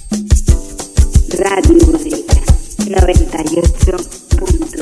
Radio Bodega 98.0.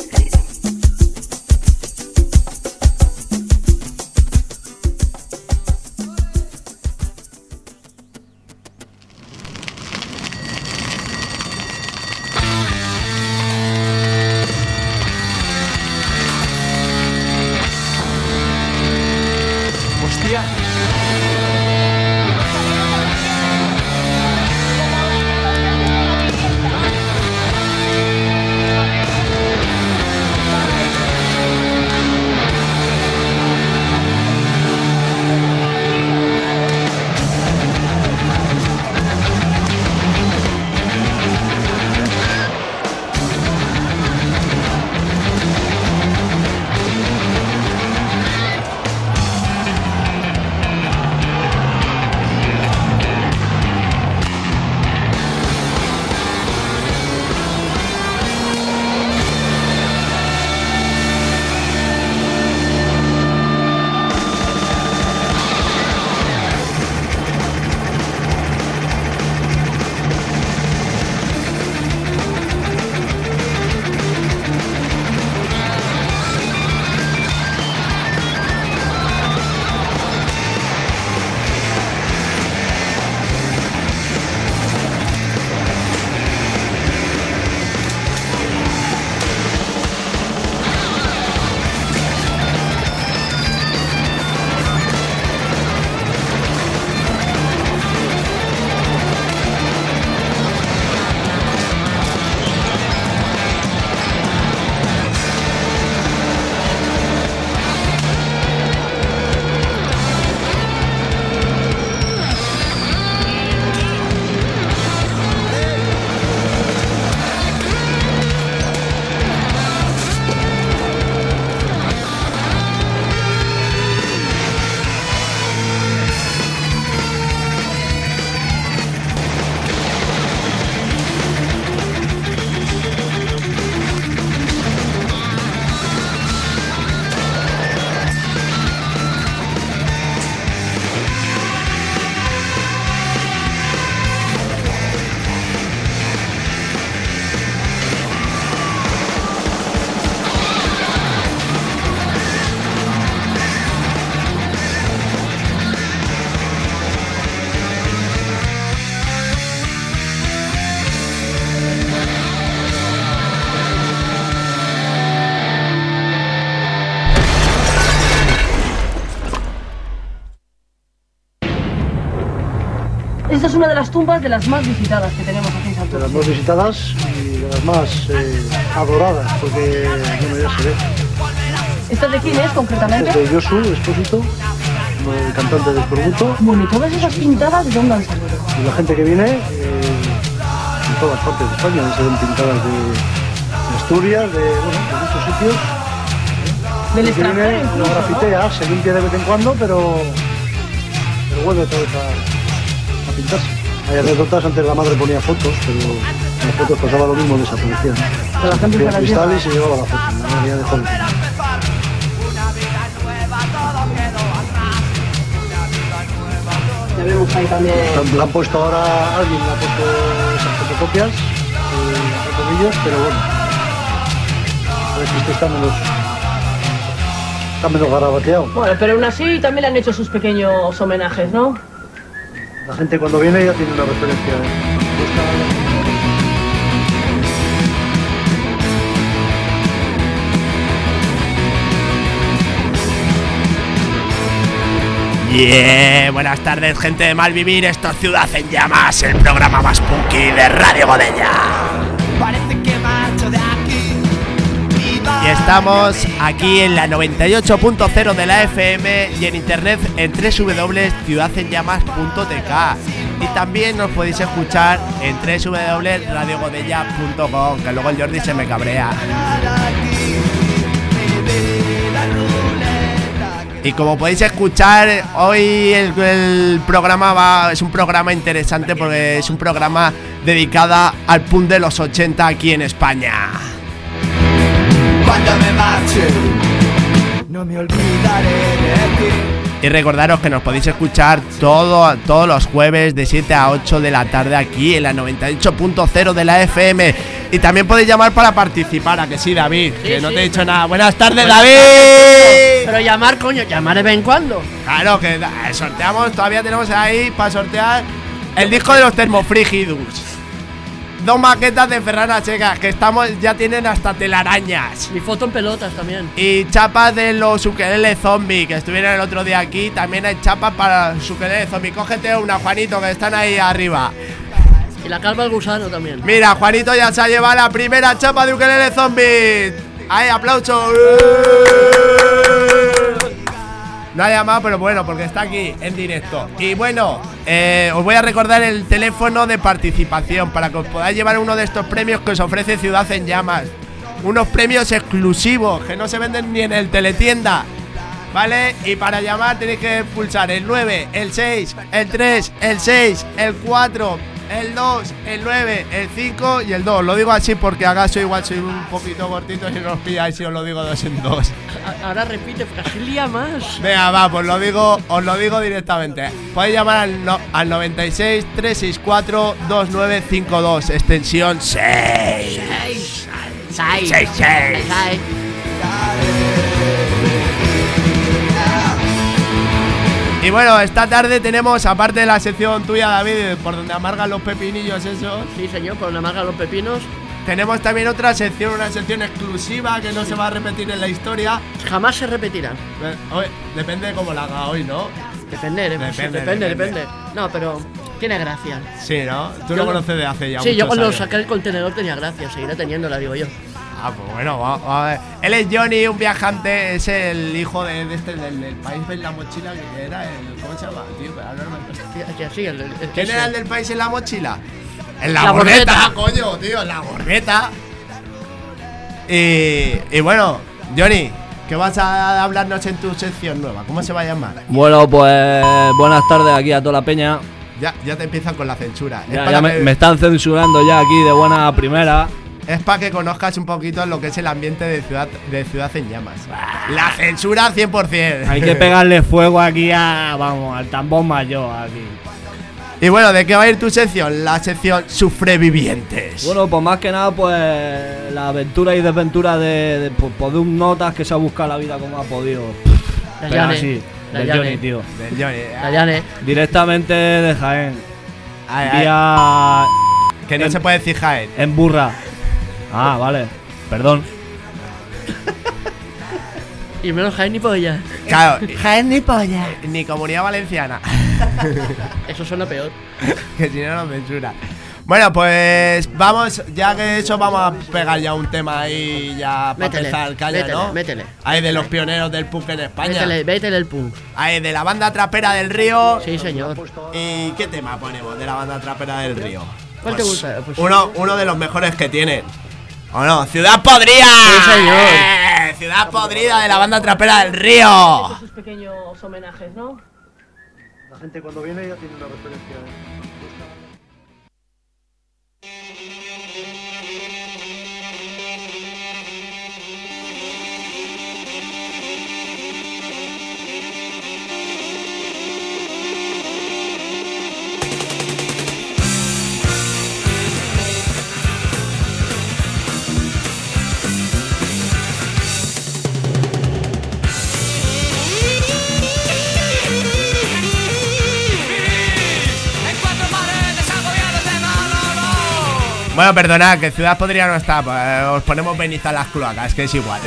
Esta es una de las tumbas de las más visitadas que tenemos aquí en Santurce. De las más visitadas y de las más adoradas, porque bueno, ya se ve. ¿Esta de quién es concretamente? Es de Josu Espósito, el cantante de Escorbuto. Bueno, ¿y todas esas pintadas de dónde han salido? Y la gente que viene en todas partes de España, se ven pintadas de Asturias, de muchos sitios. Del extranjero lo grafitea, se limpia de vez en cuando, pero vuelve otra vez a pintarse. Hay anécdotas, antes la madre ponía fotos, pero en las fotos pasaba lo mismo, desaparecían. Pero la gente se cristal y se llevaba la foto, la mayoría dejó de pintar. Ya vemos ahí también. La han puesto ahora, alguien le ha puesto esas fotocopias, las fotomillos, pero bueno. A ver si este está menos garabateado. Bueno, pero aún así también le han hecho sus pequeños homenajes, ¿no? La gente cuando viene ya tiene una referencia. Yeah, buenas tardes, gente de Malvivir. Esto es Ciudad en Llamas, el programa más punky de Radio Godella. Parece que marcho de aquí. Y estamos aquí en la 98.0 de la FM y en internet en www.ciudadenllamas.tk. Y también nos podéis escuchar en www.radiogodella.com, que luego el Jordi se me cabrea. Y como podéis escuchar, hoy el programa es un programa interesante porque es un programa dedicado al punk de los 80 aquí en España. Cuando me marche, no me olvidaré de ti. Y recordaros que nos podéis escuchar todos los jueves de 7 a 8 de la tarde aquí en la 98.0 de la FM. Y también podéis llamar para participar, ¿a que sí, David? Sí, que no te he dicho nada. Buenas tardes, David. Pero llamar, coño, llamar de vez en cuando. Claro, que sorteamos, todavía tenemos ahí para sortear el disco de los Termofrígidos. 2 maquetas de Ferrana Checa, que ya tienen hasta telarañas. Mi foto en pelotas también. Y chapas de los ukelele zombie, que estuvieron el otro día aquí. También hay chapas para los ukelele zombie. Cógete una, Juanito, que están ahí arriba. Y la calva del gusano también. Mira, Juanito ya se ha llevado la primera chapa de ukelele zombie. ¡Ahí, aplauso! No ha llamado, pero bueno, porque está aquí en directo. Y bueno, os voy a recordar el teléfono de participación para que os podáis llevar uno de estos premios que os ofrece Ciudad en Llamas. Unos premios exclusivos que no se venden ni en el teletienda, ¿vale? Y para llamar tenéis que pulsar el 9, el 6, el 3, el 6, el 4, el 2, el 9, el 5 y el 2. Lo digo así porque acaso igual soy un poquito cortito y no os pilláis si os lo digo 2 en 2. Ahora repite, Frasilia más. Venga, va, pues os lo digo directamente. Podéis llamar al 96 364 2952, extensión 6. 6. Y bueno, esta tarde tenemos, aparte de la sección tuya, David, por donde amargan los pepinillos esos. Sí, señor, por donde amargan los pepinos. Tenemos también otra sección, una sección exclusiva que no se va a repetir en la historia. Jamás se repetirá. Depende de cómo la haga hoy, ¿no? Depende. No, pero tiene gracia. Sí, ¿no? Tú lo conoces de hace ya muchos años. Sí, yo cuando saqué el contenedor tenía gracia, seguirá teniéndola, digo yo. Ah, pues bueno, vamos a ver. Él es Johnny, un viajante, es el hijo del país en la mochila, que era el… ¿Cómo se llama, tío? ¿Quién era el del país en la mochila? En la borreta, coño, tío, en la borreta. Y bueno, Johnny, ¿qué vas a hablarnos en tu sección nueva? ¿Cómo se va a llamar? Bueno, pues buenas tardes aquí a toda la peña. Ya te empiezan con la censura. Ya me están censurando ya aquí de buena primera. Es para que conozcas un poquito lo que es el ambiente de Ciudad en Llamas. La censura 100%. Hay que pegarle fuego aquí al tambor mayor aquí. Y bueno, ¿de qué va a ir tu sección? La sección Sufrevivientes. Bueno, pues más que nada, pues la aventura y desventura de un notas que se ha buscado la vida como ha podido. Pero así, del Johnny, tío. Del Johnny. Directamente de Jaén. Que no se puede decir Jaén. En Burra. Ah, vale. Perdón. Y menos Jaén ni polla. Claro. Jaén ni polla. Ni Comunidad Valenciana. Eso suena peor. Que si no nos censura. Bueno, pues vamos, ya que eso vamos a pegar ya un tema ahí ya para empezar caña, ¿no? Métele. Ahí de los pioneros del punk en España. Métele el punk. Ahí de la banda trapera del Río. Sí, señor. ¿Y qué tema ponemos de la banda trapera del Río? ¿Cuál te gusta? Pues uno de los mejores que tienen. ¿O no? ¡Ciudad Podrida! Sí, señor. ¡Ciudad Podrida de la banda trapera del Río! Esos pequeños homenajes, ¿no? La gente cuando viene ya tiene una referencia. Bueno, perdonad, que Ciudad Podrida no está, pues, os ponemos Benizá las cloacas, que es igual.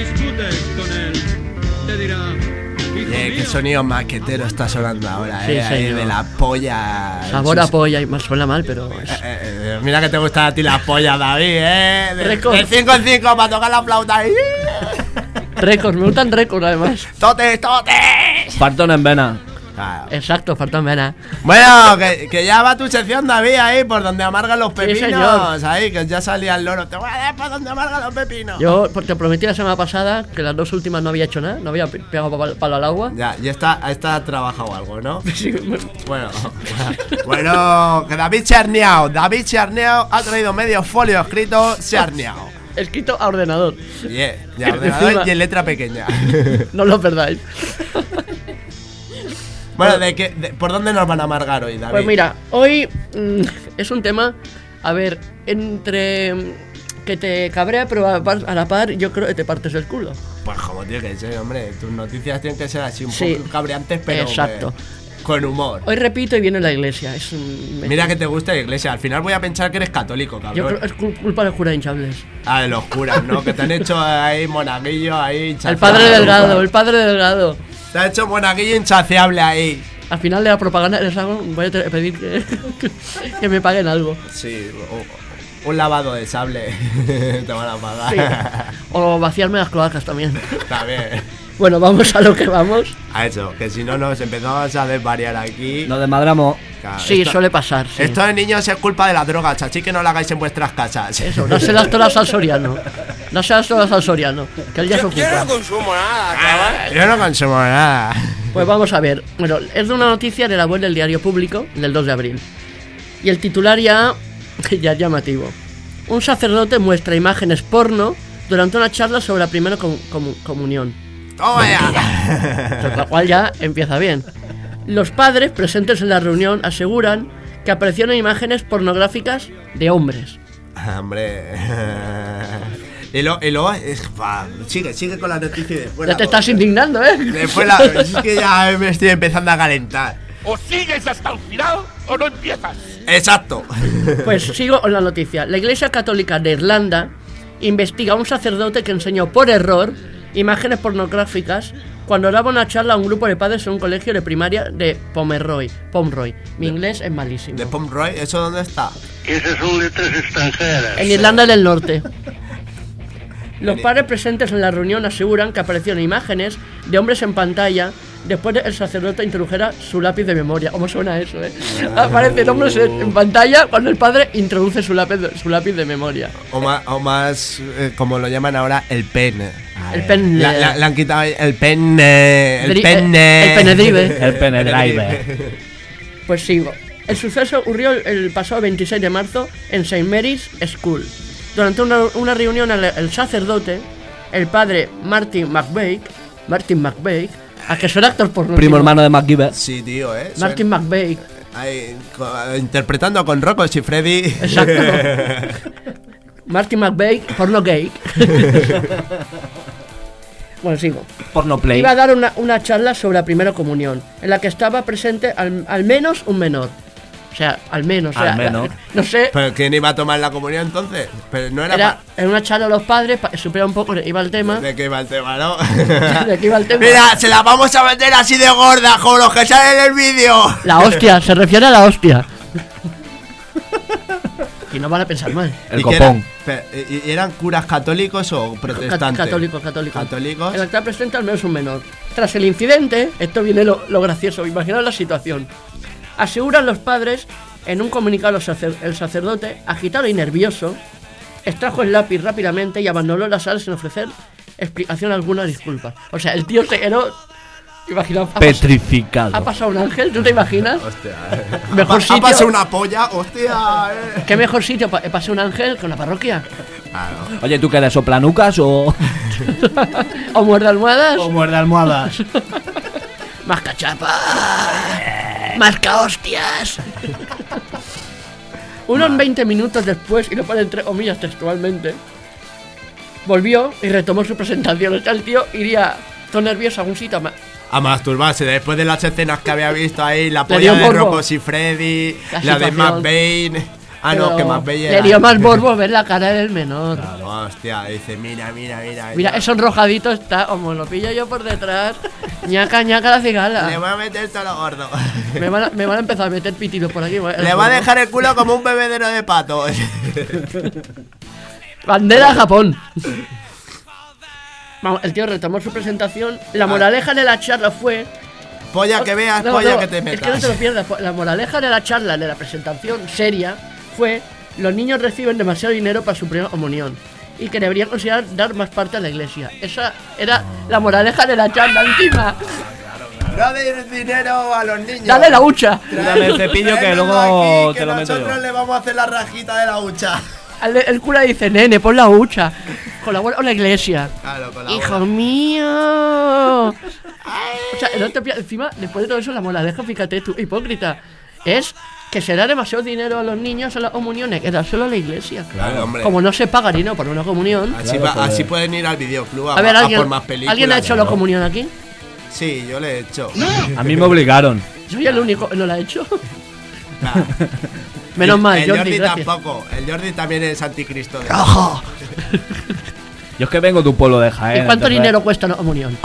discutes con él, te dirá... Qué sonido maquetero está sonando ahora, Sí, ahí señor. de la polla. Sabor a polla, y más suena mal, pero... Mira que te gustan a ti las pollas, David, Récord. De 5 en 5 para tocar la flauta ahí. Récords, me gustan récords además. ¡Totes, totes! Fartón en vena. Claro. Exacto, faltan venas. Bueno, que ya va tu sección, David, ahí por donde amargan los pepinos. señor. Ahí, que ya salía el loro. Te voy a dar por donde amargan los pepinos. Yo te prometí la semana pasada que las 2 últimas no había hecho nada, no había pegado palo al agua. Ya, y esta ha trabajado algo, ¿no? Sí, Bueno, que David Charneao ha traído medio folio escrito, se ha arneado. escrito a ordenador. Yeah, ya, ordenador y en letra pequeña. No lo perdáis. Bueno, ¿por dónde nos van a amargar hoy, David? Pues mira, hoy es un tema, a ver, entre que te cabrea, pero a la par yo creo que te partes el culo. Pues como tiene que ser, hombre. Tus noticias tienen que ser así un Sí. poco cabreantes, pero Exacto. Con humor. Hoy repito y viene la iglesia. Mira que te gusta la iglesia. Al final voy a pensar que eres católico, Yo cabrón. creo que es culpa de los curas hinchables. Ah, de los curas, ¿no? Que te han hecho ahí monaguillo, ahí El padre Delgado, el padre Delgado. Te ha hecho monaguillo insaciable ahí. Al final de la propaganda les hago, voy a pedir que me paguen algo. Sí, un lavado de sable te van a pagar. Sí. O vaciarme las cloacas también. Está bien. Bueno, vamos a lo que vamos. A eso, que si no nos empezamos a desvariar aquí. Nos desmadramos. Claro, Sí, suele pasar. Sí. Esto de niños es culpa de la droga, chachi, que no lo hagáis en vuestras casas. Eso, no se las todas al Soriano. No se las todas al Soriano, que él ya se ocupa. consumo nada, chaval. Yo no consumo nada. Pues vamos a ver. Bueno, es de una noticia de la web del Diario Público del 2 de abril. Y el titular ya es llamativo. Un sacerdote muestra imágenes porno durante una charla sobre la primera comunión. ¡Toma ya! Lo cual ya empieza bien. Los padres presentes en la reunión aseguran que aparecieron imágenes pornográficas de hombres. Hombre. Y luego sigue con la noticia y después. Ya te estás indignando, ¿eh? Después es que ya me estoy empezando a calentar. O sigues hasta el final o no empiezas. Exacto. Pues sigo con la noticia. La Iglesia Católica de Irlanda investiga a un sacerdote que enseñó por error imágenes pornográficas cuando daba una charla a un grupo de padres en un colegio de primaria de Pomeroy. Mi inglés es malísimo. ¿De Pomeroy? ¿Eso dónde está? Esas son letras extranjeras. En Irlanda del Norte. Los padres presentes en la reunión aseguran que aparecieron imágenes de hombres en pantalla después de que el sacerdote introdujera su lápiz de memoria. ¿Cómo suena eso, Aparecen hombres en pantalla cuando el padre introduce su lápiz de memoria. O más como lo llaman ahora, el pen. El pen. Le han quitado el pene. El pene. El penedrive. El penedrive. Pues sigo. El suceso ocurrió el pasado 26 de marzo en St. Mary's School. Durante una reunión, el sacerdote, el padre Martin McVeigh, a que suena actor porno. Primo hermano de MacGyver. Sí, tío, Martin McVeigh. Interpretando con Rocco y Freddy. Exacto. Martin McVeigh, porno gay. Bueno, sigo. Porno play. Iba a dar una charla sobre la primera comunión, en la que estaba presente al menos un menor. O sea, al menos. Al menos. No sé. ¿Pero quién iba a tomar la comunión entonces? Pero no era En una charla a los padres, para que supiera un poco, iba el tema. ¿De qué iba el tema, no? ¿De qué iba el tema? Mira, se la vamos a meter así de gorda, como los que salen en el vídeo. La hostia, se refiere a la hostia. Y no van a pensar mal. El ¿Y qué copón. ¿Y eran curas católicos o protestantes? Católicos. El actor presenta al menos un menor. Tras el incidente, esto viene lo gracioso, imaginaos la situación. Aseguran los padres, en un comunicado el sacerdote, agitado y nervioso, extrajo el lápiz rápidamente y abandonó la sala sin ofrecer explicación alguna, disculpa. O sea, el tío se quedó, imaginaos, petrificado. ha pasado un ángel, ¿tú te imaginas? Hostia. Mejor sitio. Ha pasado una polla, hostia. ¿Qué mejor sitio para pasar un ángel que una parroquia? Claro. Oye, ¿tú qué eres? ¿Soplanucas o...? ¿O muerde almohadas? o muerde almohadas? ¡Más cachapa! ¡Más hostias! Unos 20 minutos después, y lo pone entre comillas textualmente, volvió y retomó su presentación. O sea, el tío iría todo nervioso a algún sitio A masturbarse después de las escenas que había visto ahí, la Le polla dio de morbo. Rocco y Freddy, La la de situación. McVeigh. Ah, no, que más bella. Le dio más morbo ver la cara del menor. Claro, hostia, dice, mira. Mira, ese enrojadito está, como lo pillo yo por detrás. ñaca la cigala. Le voy a meter todo lo gordo. Me van a empezar a meter pitidos por aquí. Le va a dejar el culo como un bebedero de pato. Bandera de Japón. Vamos, el tío retomó su presentación. La moraleja de la charla fue... Polla que veas, polla que te metas. Es que no te lo pierdas. La moraleja de la charla, de la presentación seria, fue: los niños reciben demasiado dinero para su primera comunión y que deberían considerar dar más parte a la iglesia. Esa era la moraleja de la charla encima. No des dinero a los niños. Dale la hucha. Dame el cepillo que luego aquí, te lo meto yo. Nosotros le vamos a hacer la rajita de la hucha. El cura dice: nene, pon la hucha. Colabora con la iglesia. Claro, colabora. ¡Hijo mío! O sea, no te encima, después de todo eso, la moraleja, fíjate tú, hipócrita, es que se da demasiado dinero a los niños a las comuniones, que dárselo a la iglesia. Claro, hombre. Como no se paga dinero por una comunión. Así pueden ir al videoclub a ver, por más películas. ¿Alguien ha hecho la comunión aquí? Sí, yo le he hecho. A mí me obligaron. Soy el único que no la ha hecho. Nah. Menos mal, el Jordi gracias. tampoco. El Jordi también es anticristo. Yo es que vengo de un pueblo de Jaén. ¿Y cuánto dinero cuesta una comunión?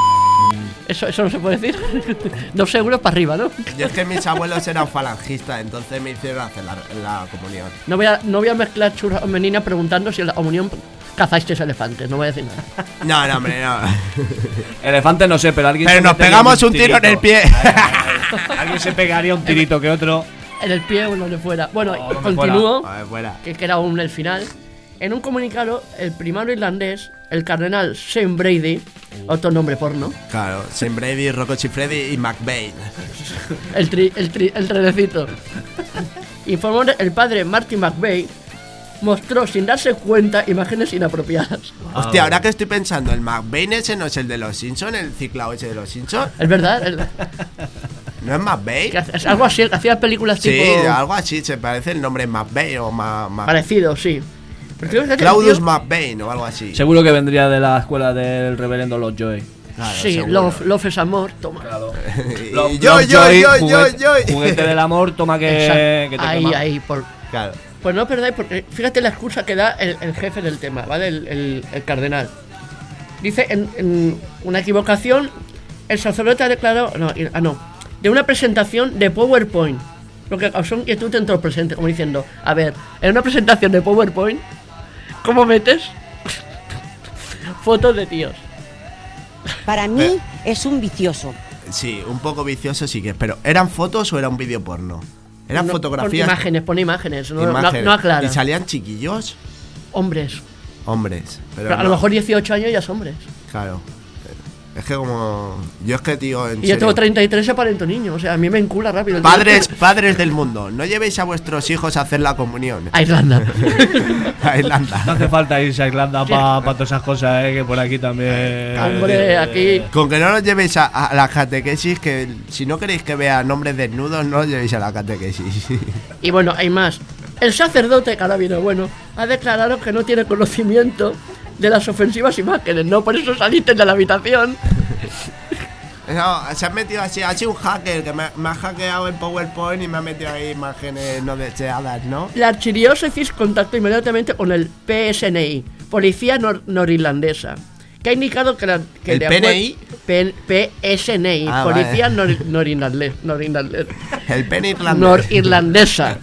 Eso no se puede decir. 2 euros para arriba, ¿no? Yo es que mis abuelos eran falangistas, entonces me hicieron hacer la comunión. No voy a mezclar churras o meninas preguntando si en la comunión cazasteis elefantes. No voy a decir nada. No, hombre, no. Elefante no sé, pero alguien. Pero nos pegamos un tiro en el pie. Alguien se pegaría un tirito que otro. En el pie o en donde fuera. Bueno, continúo. Fuera. Que era aún el final. En un comunicado, el primario irlandés, el cardenal Shane Brady, otro nombre porno. Claro, Shane Brady, Rocco Siffredi y McBain. el trenecito. Informó el padre Martin McVeigh, mostró sin darse cuenta imágenes inapropiadas. Hostia, ahora que estoy pensando, el McBain ese no es el de los Simpsons, el ciclado ese de los Simpsons. Es verdad. ¿No es McBain? Es algo así, hacía películas tipo... Sí, algo así, se parece el nombre McBain o Parecido, sí. Claudius McBain o algo así. Seguro que vendría de la escuela del reverendo Lord Joy. Claro, sí, love es amor, toma. Claro. yo. Juguete del amor, toma que te quema. Ahí, Claro. Pues no perdáis, porque fíjate la excusa que da el jefe del tema, ¿vale? El cardenal. Dice, en una equivocación, el sacerdote ha declarado... de una presentación de PowerPoint. Lo que causó inquietud entre los presentes, como diciendo, a ver, en una presentación de PowerPoint, ¿cómo metes fotos de tíos? Para mí es un vicioso. Sí, un poco vicioso sí que es, pero ¿eran fotos o era un vídeo porno? ¿Eran fotografías? Pone imágenes, no aclara. ¿Y salían chiquillos? Hombres. Pero a lo mejor 18 años ya es hombres. Claro. Es que como... Yo es que, tío, en Y yo tengo 33 y aparento niño. O sea, a mí me encula rápido. Padres del mundo, no llevéis a vuestros hijos a hacer la comunión. A Irlanda. No hace falta irse a Irlanda para todas esas cosas, que por aquí también... Hombre, aquí... Con que no los llevéis a la catequesis, que si no queréis que vean hombres desnudos, no los llevéis a la catequesis. Y bueno, hay más. El sacerdote, que ahora viene bueno, ha declarado que no tiene conocimiento de las ofensivas imágenes, ¿no? Por eso saliste de la habitación. No, se ha metido así, ha sido un hacker que me ha hackeado el PowerPoint y me ha metido ahí imágenes no deseadas, ¿no? La archidiócesis contactó inmediatamente con el PSNI, Policía Norirlandesa, que ha indicado que ¿El PNI? PSNI, Policía Norirlandesa. El PNI irlandés. Norirlandesa.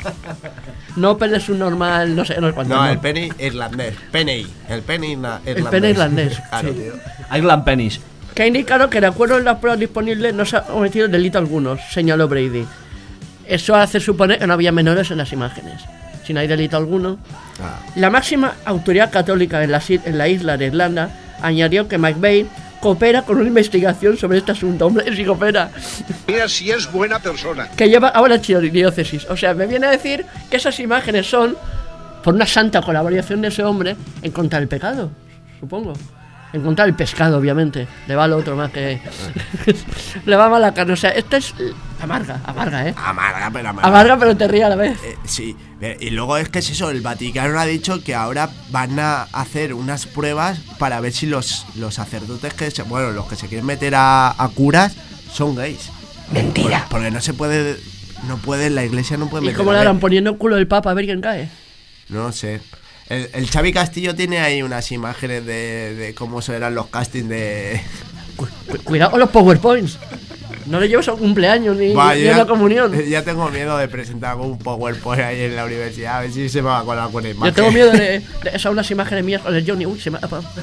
No es un normal, no sé cuánto. No, el penny irlandés. PNI. El penny irlandés. El penny irlandés. Claro, sí. Tío. Irland pennies. Que ha indicado que de acuerdo con las pruebas disponibles no se ha cometido delito alguno, señaló Brady. Eso hace suponer que no había menores en las imágenes. Si no hay delito alguno. La máxima autoridad católica en la isla de Irlanda añadió que McVeigh coopera con una investigación sobre este asunto. Hombre, sí coopera. Mira si es buena persona. Que lleva ahora la archidiócesis. O sea, me viene a decir que esas imágenes son por una santa colaboración de ese hombre en contra del pecado, supongo. En contra del pescado, obviamente. Le va lo otro más que... Le va mal la carne. O sea, esto es amarga, ¿eh? Amarga, pero te ríe a la vez. Sí. Y luego es que es eso, el Vaticano ha dicho que ahora van a hacer unas pruebas para ver si los sacerdotes los que se quieren meter a curas son gays. Mentira. Porque no se puede No puede, la iglesia no puede meter. ¿Y cómo le harán poniendo el culo del Papa a ver quién cae? No sé. El Xavi Castillo tiene ahí unas imágenes de cómo serán los castings de... Cuidado con los PowerPoints. No le llevas a un cumpleaños ni a una comunión. Ya tengo miedo de presentar con un PowerPoint ahí en la universidad. A ver si se me va a colar con imagen. Yo tengo miedo de esas unas imágenes mías con el Johnny. Uy, se me ha...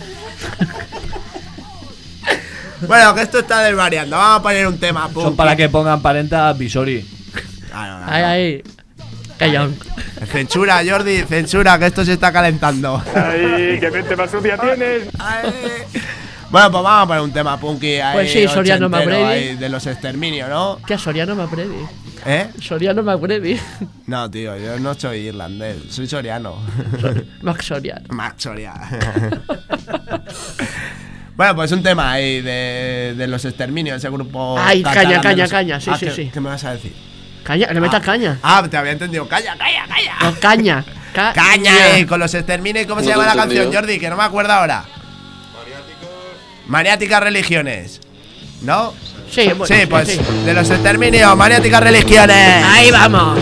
Bueno, que esto está desvariando. Vamos a poner un tema. Son para que pongan parentas Visori. Ahí. Callón. Censura, Jordi, censura, que esto se está calentando. Ay, qué mente más sucia tienes. Ay. Bueno, pues vamos a poner un tema punky ahí. Pues sí, Soriano McBrady. De los exterminios, ¿no? ¿Qué Soriano McBrady? ¿Eh? Soriano McBrady. No, tío, yo no soy irlandés, soy soriano. Max Soriano. Max Soriano. Bueno, pues un tema ahí de los exterminios, ese grupo. Ay, caña, sí. ¿Qué me vas a decir? Caña, que le metas caña. Te había entendido, calla. No, caña. Caña, con los exterminios. ¿Cómo se llama la canción, Jordi? Que no me acuerdo ahora. Maniáticas religiones. ¿No? Sí, bueno, sí, pues sí. De los exterminios, maniáticas religiones. Ahí vamos.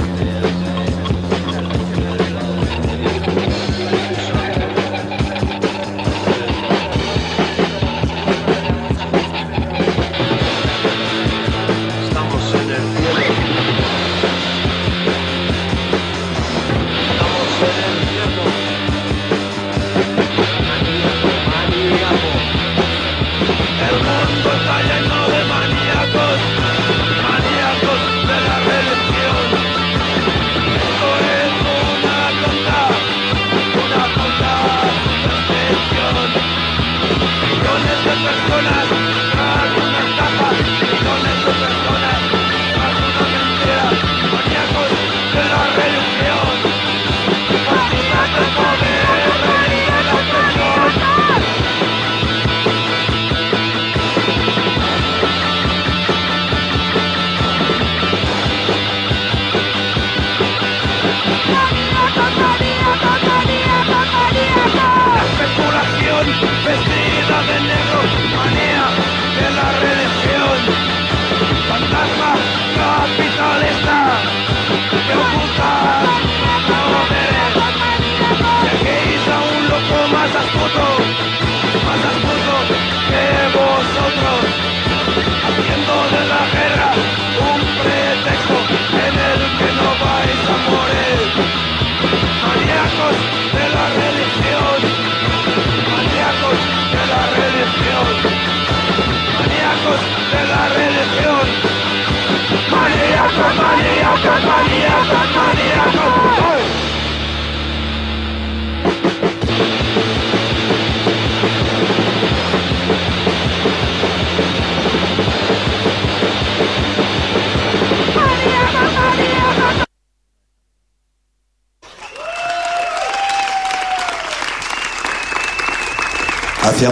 Hacia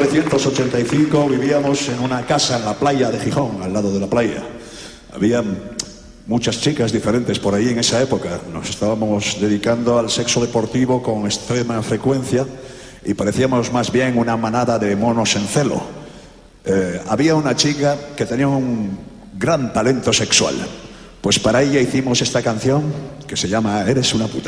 1985 vivíamos en una casa en la playa de Gijón, al lado de la playa. Había muchas chicas diferentes por ahí en esa época. Nos estábamos dedicando al sexo deportivo con extrema frecuencia y parecíamos más bien una manada de monos en celo. Había una chica que tenía un gran talento sexual. Pues para ella hicimos esta canción que se llama Eres una puta.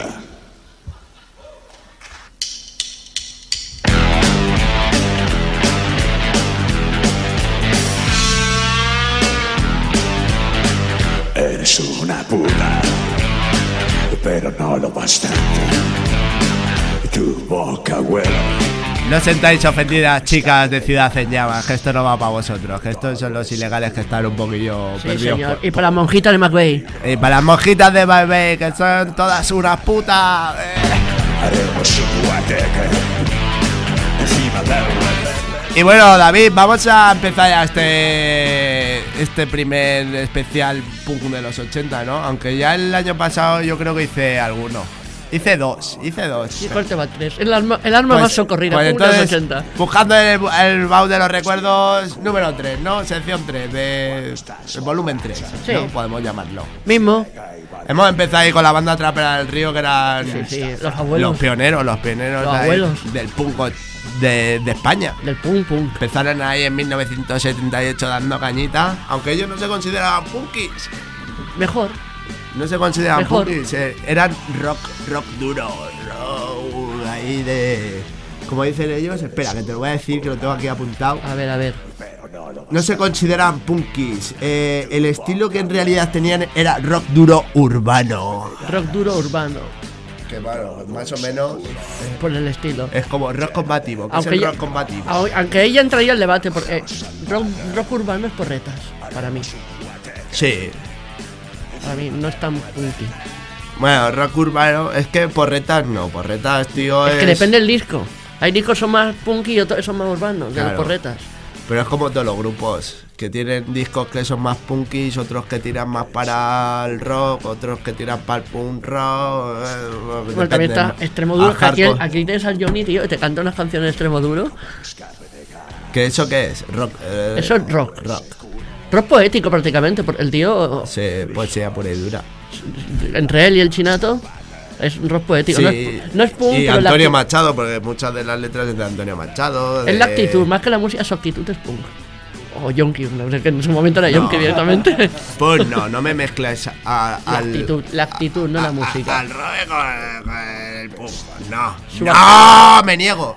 Eres una puta, pero no lo bastante. Tu boca huele. No sentáis ofendidas, chicas de Ciudad en Llamas, que esto no va para vosotros, que estos son los ilegales que están un poquillo perdidos. Señor. Y para las monjitas de McVeigh. Y para las monjitas de McVeigh, que son todas unas putas. Haremos un guateque encima de... Y bueno, David, vamos a empezar ya este primer especial punk de los 80, ¿no? Aunque ya el año pasado yo creo que hice alguno. Hice dos. ¿Y cuál te va? 3. El arma pues, más socorrida, pues punk de los 80. Buscando el baúl de los recuerdos número 3, ¿no? Sección 3, el volumen 3, sí. ¿No? Podemos llamarlo. Mismo. Hemos empezado ahí con la banda Trapera del Río, que eran los abuelos. Los pioneros los abuelos del punk de España. Del punk. Empezaron ahí en 1978 dando cañita, aunque ellos no se consideraban punkis. Mejor. No se consideran Mejor. punkis, eran rock duro, rock ahí de... Como dicen ellos, espera, que te lo voy a decir, que lo tengo aquí apuntado. A ver. No se consideran punkis. El estilo que en realidad tenían era rock duro urbano. Rock duro urbano. Que bueno, más o menos por el estilo. Es como rock combativo. ¿Qué es el rock combativo? Aunque ella entraría al debate, porque rock urbano es porretas, para mí. Sí. Para mí no es tan punky. Bueno, rock urbano, es que porretas no, porretas, tío, es que depende del disco. Hay discos que son más punky y otros son más urbanos, de las porretas. Pero es como todos los grupos, que tienen discos que son más punkis, otros que tiran más para el rock, otros que tiran para el punk rock. Bueno, también está Extremoduro, aquí tienes al Johnny, tío, que te canta unas canciones de Extremoduro. ¿Qué eso qué es? Rock. Eso es rock. Rock poético prácticamente, porque el tío... Sí, poesía pura y dura. Entre él y el Chinato es rock poético, sí, no es punk, y pero Antonio Machado, porque muchas de las letras es de Antonio Machado. Es la actitud, más que la música, su actitud es punk. O yonki, no sé, que en su momento era yonki directamente. Pues no me mezcles la actitud, no la música. Al rock con el punk, no, me niego.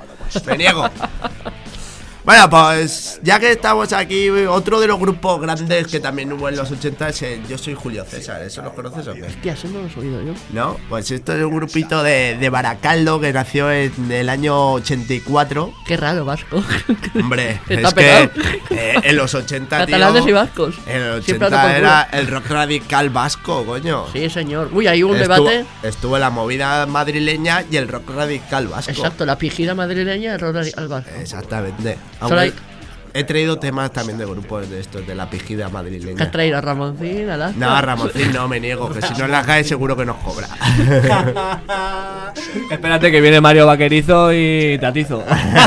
Bueno, pues ya que estamos aquí, otro de los grupos grandes que también hubo en los 80 es el Yo Soy Julio César. ¿Eso los conoces o qué? Hostia, eso no lo he oído yo. No, pues esto es un grupito de Baracaldo que nació en el año 84. Qué raro, vasco. Hombre, es que en los 80, catalanes y vascos. En los 80 era el rock radical vasco, coño. Sí, señor. Uy, hay un debate. Estuvo la movida madrileña y el rock radical vasco. Exacto, la pijida madrileña y el rock radical vasco. Exactamente. He traído temas también de grupos de estos, de la pijida madrileña. ¿Qué has traído? ¿A Ramoncín? ¿A No, a Ramoncín no, me niego, que si no la cae seguro que nos cobra. Espérate que viene Mario Vaquerizo y Tatizo.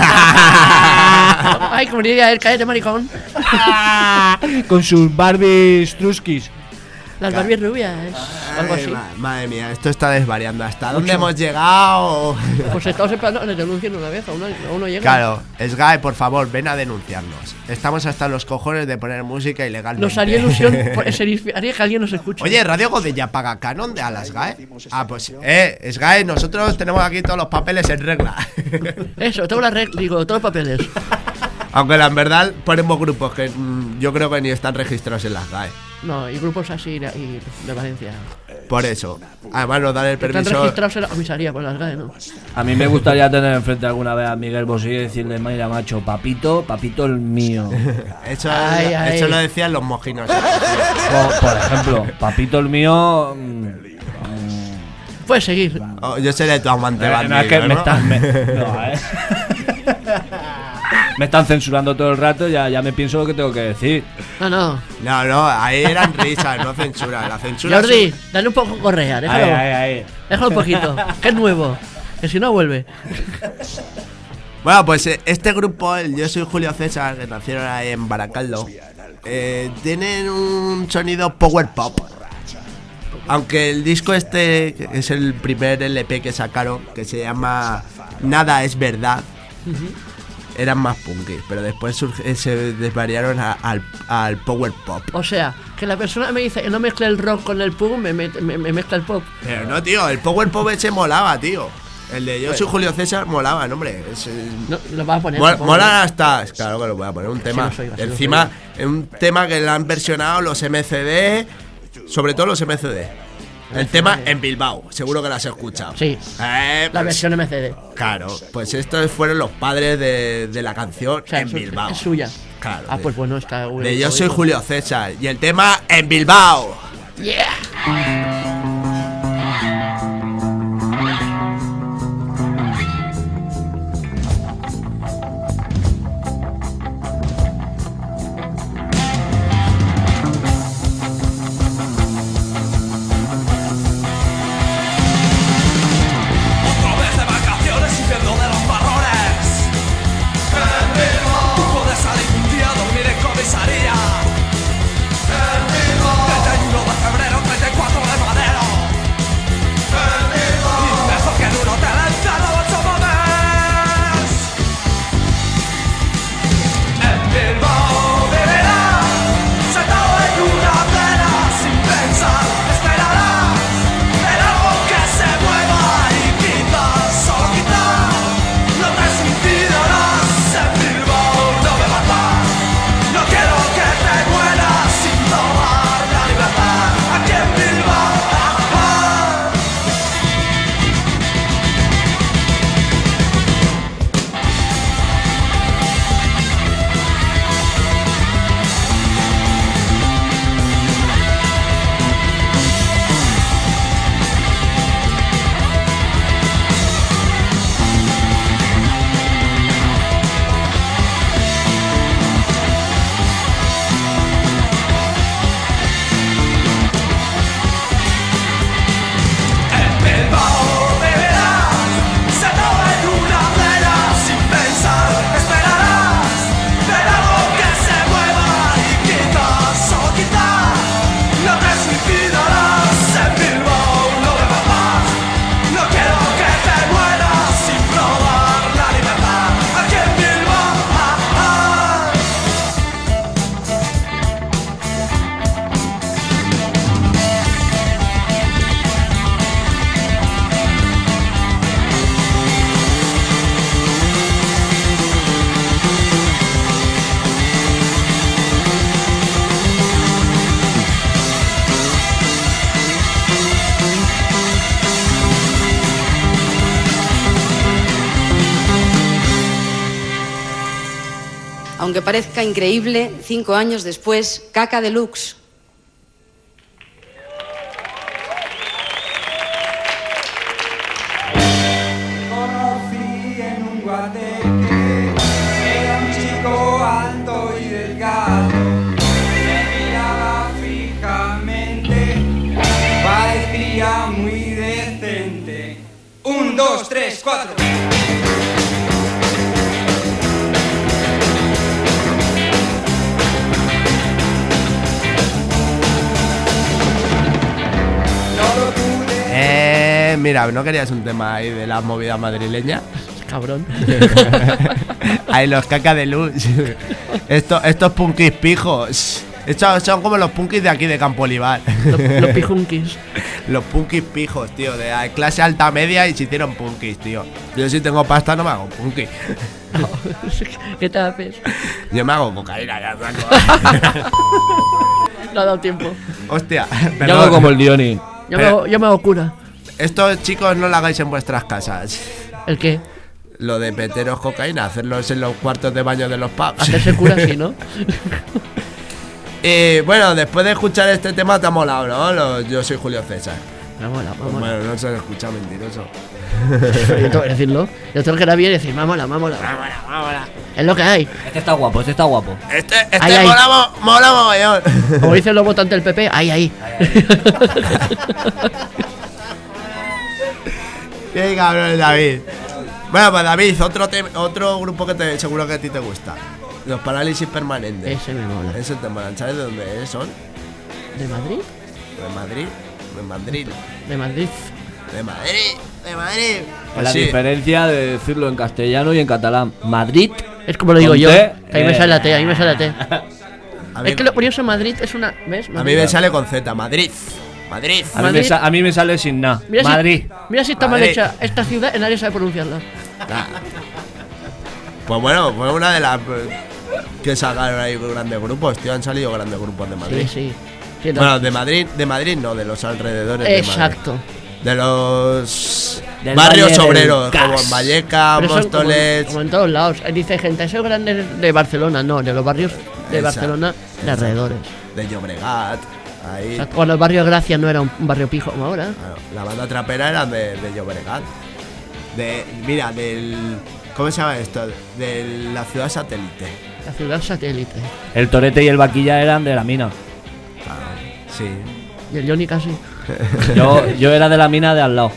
Ay, como diría él, cállate, maricón. Con sus Barbies truskis. Las Barbies rubias, algo así. Madre mía, esto está desvariando. ¿Hasta dónde hemos llegado? Pues estamos esperando, le denuncien una vez, aún no llega. Claro, SGAE, por favor, ven a denunciarnos. Estamos hasta los cojones de poner música ilegalmente. Nos haría ilusión, haría que alguien nos escuche. Oye, Radio Godella paga canon a la SGAE. Ah, pues, SGAE, nosotros tenemos aquí todos los papeles en regla. Eso, todos los papeles. Aunque en verdad ponemos grupos que yo creo que ni están registrados en las GAE. No, y grupos así y de Valencia. Por eso. Además nos dan el permiso. Están registrados en la comisaría por las GAE, ¿no? A mí me gustaría tener enfrente alguna vez a Miguel Bosé y decirle, mira, macho, papito el mío. Eso lo decían los mojinos. Por ejemplo, papito el mío... Puedes seguir. Yo seré tu amante bandido, no, es que me están censurando todo el rato, ya me pienso lo que tengo que decir. No, ahí eran risas, no censura. La censura. Jordi, dale un poco correa, déjalo. Ahí. Déjalo un poquito, que es nuevo, que si no vuelve. Bueno, pues este grupo, el Yo Soy Julio César, que nacieron ahí en Baracaldo, tienen un sonido power pop. Aunque el disco este que es el primer LP que sacaron, que se llama Nada es Verdad, eran más punkis, pero después se desvariaron al power pop. O sea, que la persona me dice que no mezcle el rock con el punk, me mezcla el pop. Pero no, tío, el power pop ese molaba, tío. El de Yo Soy Julio César molaba, no, hombre. No, lo vas a poner. Mola hasta. Claro que lo voy a poner. Un tema. Encima, un tema que lo han versionado los MCD. Sobre todo los MCD. El tema en Bilbao, seguro que lo has escuchado. Sí, pues, la versión MCD. Claro, pues estos fueron los padres de la canción, o sea, en Bilbao. Es suya. Claro. Pues bueno, está bueno. De Yo Soy Julio César. Y el tema en Bilbao. Yeah. Comisaría. 31 de febrero, 34 de Aunque parezca increíble, 5 años después, Caca Deluxe. Conocí en un guateque, era un chico alto y delgado, me miraba fijamente, parecía muy decente. 1, 2, 3, 4. Mira, ¿no querías un tema ahí de la movida madrileña? Cabrón. Ahí los Caca Deluxe. Estos punkis pijos. Estos son como los punkis de aquí de Campo Olivar. Los pijunkis. Los punkis pijos, tío, de clase alta media y se hicieron punkis, tío. Yo si tengo pasta no me hago punkis. No, ¿qué te haces? Yo me hago cocaína, ya saco. No ha dado tiempo. Hostia, perdón. Yo hago como el Dioni. Yo me hago cura. Estos chicos no lo hagáis en vuestras casas. ¿El qué? Lo de meteros cocaína, hacerlos en los cuartos de baño de los pubs. Hacerse cura sí, ¿no? Bueno, después de escuchar este tema te ha molado, ¿no? Yo soy Julio César. Me mola. Bueno, no se lo escucha, mentiroso. Yo tengo que decirlo. Yo tengo que ir bien y decir, mola. Es lo que hay. Este está guapo. Este ahí. mola mogollón. Como dicen los votantes del PP, ahí. Qué cabrón, David. Bueno, pues David, otro grupo que seguro que a ti te gusta. Los Parálisis Permanentes. Ese me mola. Ese te mola. ¿Sabes de dónde son? ¿De Madrid? De Madrid. Pues la diferencia de decirlo en castellano y en catalán. Madrid. Es como lo digo yo. Ahí me sale la T, Es que lo curioso en Madrid es una... ¿Ves? Madrid. A mí me sale con Z, Madrid. A mí me sale sin nada. Madrid. Mira si está mal hecha esta ciudad, nadie sabe pronunciarla. Pues bueno, fue una de las que sacaron ahí grandes grupos, tío. Han salido grandes grupos de Madrid. Sí. Bueno, de Madrid no, de los alrededores. Exacto. De los barrios obreros, como en Vallecas, Móstoles. Como en todos lados. Dice gente, esos grandes de Barcelona, no, de los barrios de Barcelona, de alrededores. De Llobregat. Ahí. O sea, cuando el barrio Gracia no era un barrio pijo como ahora. Claro, la banda trapera era de Llobregat. ¿Cómo se llama esto? De la ciudad satélite. La ciudad satélite. El Torete y el Vaquilla eran de la mina. Sí. Y el Johnny casi. Yo era de la mina de al lado.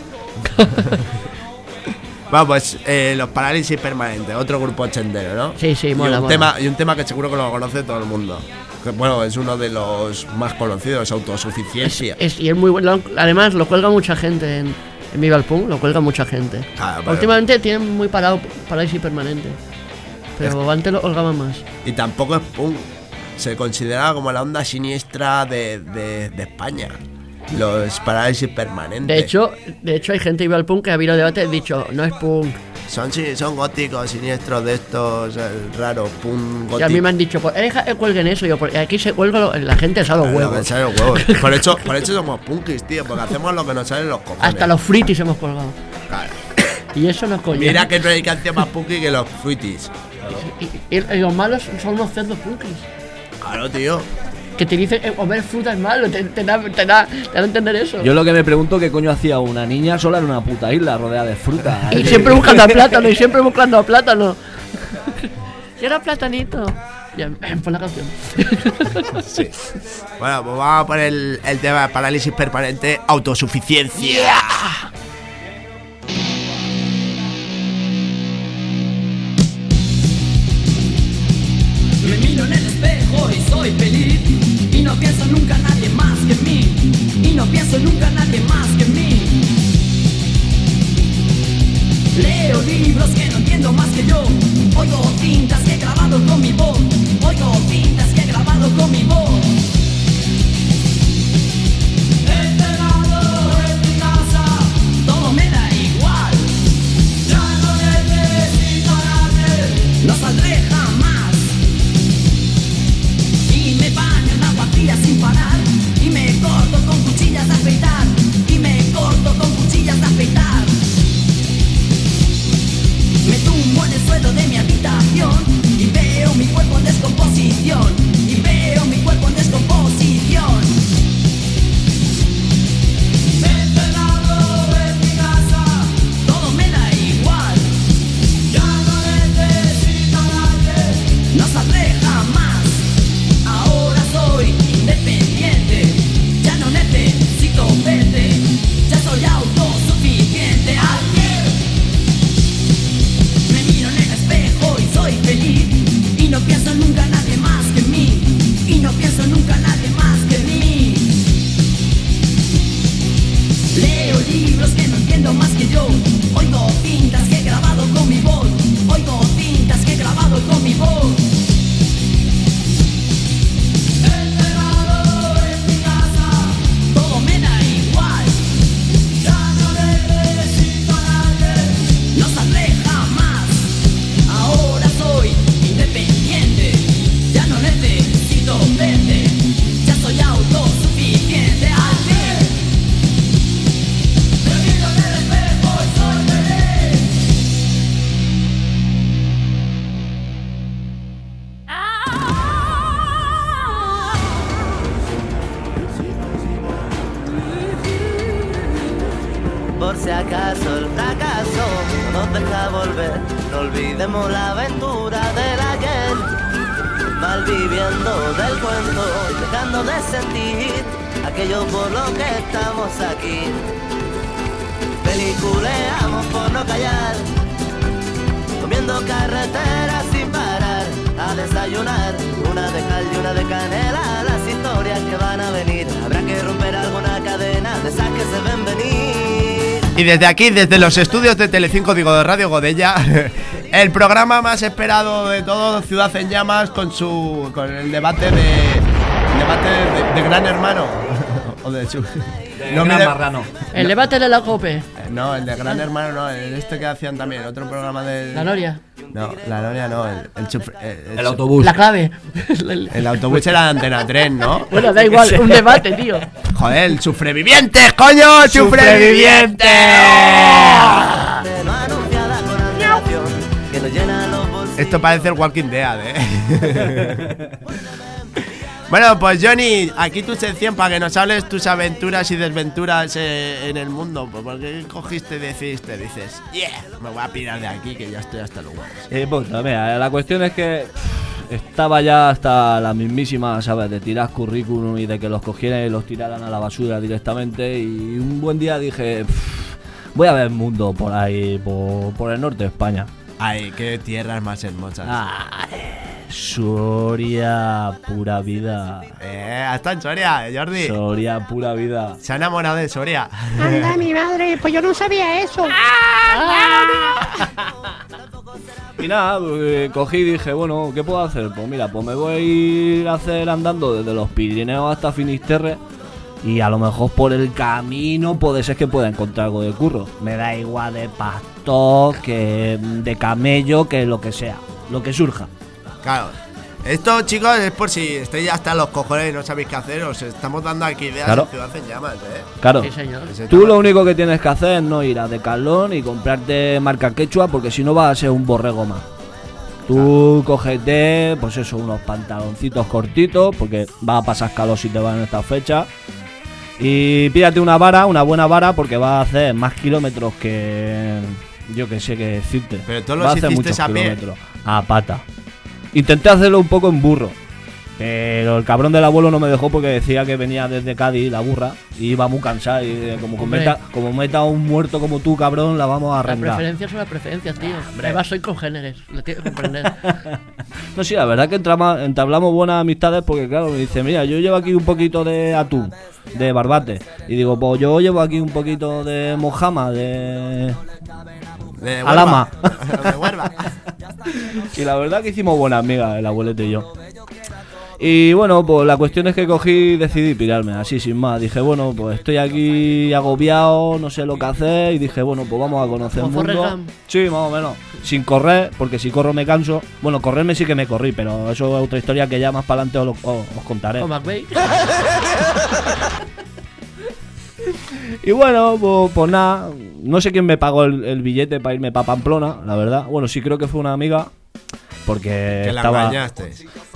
Bueno, pues los Parálisis Permanentes, otro grupo ochentero, ¿no? Sí, mola. Y un tema que seguro que lo conoce todo el mundo. Que, bueno, es uno de los más conocidos, Autosuficiencia. Y es muy bueno. Además, lo cuelga mucha gente en Viva el Punk, lo cuelga mucha gente. Últimamente tienen muy parado Parálisis Permanente. Pero antes lo colgaban más. Y tampoco es punk. Se considera como la onda siniestra de España. Los Parálisis Permanentes. De hecho hay gente que iba al punk que ha habido debate y ha dicho, no es punk. Son góticos, siniestros de estos, raros, punk góticos. Y a mí me han dicho, pues cuelguen eso. Yo, porque aquí se cuelga, la gente sale los huevos. Por hecho somos punkis, tío, porque hacemos lo que nos salen los cojones. Hasta los fruitis hemos colgado. Claro. Y eso no es coño. Mira que no hay canción más punky que los fruitis. Y los malos son unos cerdos punkis. Claro, tío. Que te dicen comer fruta es malo, te da a entender eso. Yo lo que me pregunto, ¿qué coño hacía una niña sola en una puta isla rodeada de fruta? Y siempre buscando a plátano, Quiero platanito. Ya, pon la canción. Sí. Bueno, pues vamos a poner el tema de Parálisis Permanente, Autosuficiencia. Yeah. Me miro en el espejo y soy feliz. Y no pienso nunca en nadie más que en mí. Leo libros que no entiendo más que yo. Oigo cintas que he grabado con mi voz. Este lado es mi casa, todo me da igual. Ya no necesito a nadie, no saldré jamás. Y me baño en agua fría sin parar. Y me corto con cuchillas de afeitar. Me tumbo en el suelo de mi habitación y veo mi cuerpo con mi voz. Encerrado en mi casa, todo me da igual. Ya no necesito a nadie, no saldré jamás. Ahora soy independiente, ya no necesito verte. Ya soy autosuficiente al fin. Me miro en el espejo y soy feliz. Por si acaso el fracaso nos deja volver, no olvidemos la aventura del ayer, malviviendo del cuento y dejando de sentir aquello por lo que estamos aquí. Peliculeamos por no callar, comiendo carreteras sin parar, a desayunar, una de cal y una de canela, las historias que van a venir, habrá que romper alguna cadena de esas que se ven venir. Y desde aquí, desde los estudios de Telecinco, digo, de Radio Godella, el programa más esperado de todo, Ciudad en Llamas, con el debate de Gran Hermano. O de su... No, Gran Marrano. El debate de la COPE. No, el de Gran Hermano no, el que hacían también, otro programa de... La Noria. No, la Noria no, el autobús. La clave. El autobús era de Antena 3, ¿no? Bueno, da igual, un debate, tío. Joder, el Sufrevivientes, coño, Sufrevivientes. Esto parece el Walking Dead, Bueno, pues Johnny, aquí tu sección para que nos hables tus aventuras y desventuras en el mundo. ¿Por qué cogiste y decidiste? Dices, me voy a pirar de aquí que ya estoy hasta los huevos. Pues mira, la cuestión es que estaba ya hasta la mismísima, ¿sabes? De tirar currículum y de que los cogieran y los tiraran a la basura directamente. Y un buen día dije, voy a ver el mundo por ahí, por el norte de España. Ay, qué tierras más hermosas. Soria, pura vida. Hasta en Soria, Jordi. Soria, pura vida. Se ha enamorado de Soria. Anda, mi madre, pues yo no sabía eso. Y nada, cogí y dije, bueno, ¿qué puedo hacer? Pues mira, pues me voy a ir a hacer andando desde los Pirineos hasta Finisterre. Y a lo mejor por el camino puede ser que pueda encontrar algo de curro. Me da igual de pastor, que de camello, que lo que sea, lo que surja. Claro, esto, chicos, es por si estáis hasta los cojones y no sabéis qué hacer. Os estamos dando aquí ideas de Ciudad en Llamas, Claro, sí, señor. Tú lo único que tienes que hacer es no ir a Decathlon y comprarte marca quechua, porque si no vas a ser un borrego más. Tú cógete, pues eso, unos pantaloncitos cortitos, porque vas a pasar calor si te vas en esta fecha. Y pídate una buena vara, porque vas a hacer más kilómetros que... Yo que sé qué decirte. Pero todos los hiciste a pie. A pata. Intenté hacerlo un poco en burro, pero el cabrón del abuelo no me dejó porque decía que venía desde Cádiz la burra y iba muy cansada y como meta un muerto como tú, cabrón, la vamos a arrancar. Las preferencias son las preferencias, tío. Además soy congéneres, lo tienes que comprender. No, sí, la verdad que entablamos buenas amistades porque, claro, me dice, mira, yo llevo aquí un poquito de atún, de barbate. Y digo, pues yo llevo aquí un poquito de mojama, de alama. De Huelva. Y la verdad que hicimos buenas amigas, el abuelete y yo. Y bueno, pues la cuestión es que cogí y decidí pirarme, así sin más. Dije, bueno, pues estoy aquí agobiado, no sé lo que hacer. Y dije, bueno, pues vamos a conocer el mundo. Sí, más o menos. Sin correr, porque si corro me canso. Bueno, correrme sí que me corrí, pero eso es otra historia que ya más para adelante os contaré. Y bueno, pues nada, no sé quién me pagó el billete para irme para Pamplona, la verdad. Bueno, sí creo que fue una amiga, porque que estaba... la engañaste.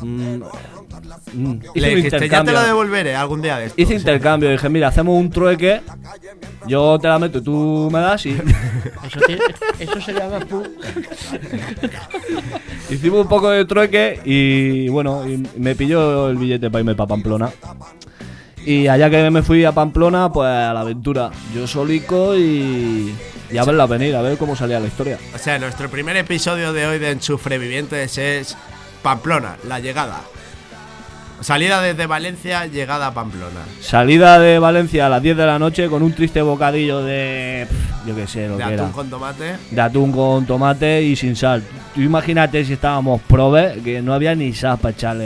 Hice le dijiste, ya te lo devolveré algún día de estos. Hice intercambio, dije, mira, hacemos un trueque, yo te la meto y tú me das y... Eso se llama... Hicimos un poco de trueque y bueno, y me pilló el billete para irme para Pamplona. Y allá que me fui a Pamplona, pues a la aventura, yo solico y a verla venir, a ver cómo salía la historia. O sea, nuestro primer episodio de hoy de Sufrevivientes es Pamplona, la llegada. Salida desde Valencia, llegada a Pamplona. Salida de Valencia a las 10 de la noche con un triste bocadillo de... yo qué sé lo que era. De atún con tomate. De atún con tomate y sin sal. Tú imagínate si estábamos probes que no había ni sal para echarle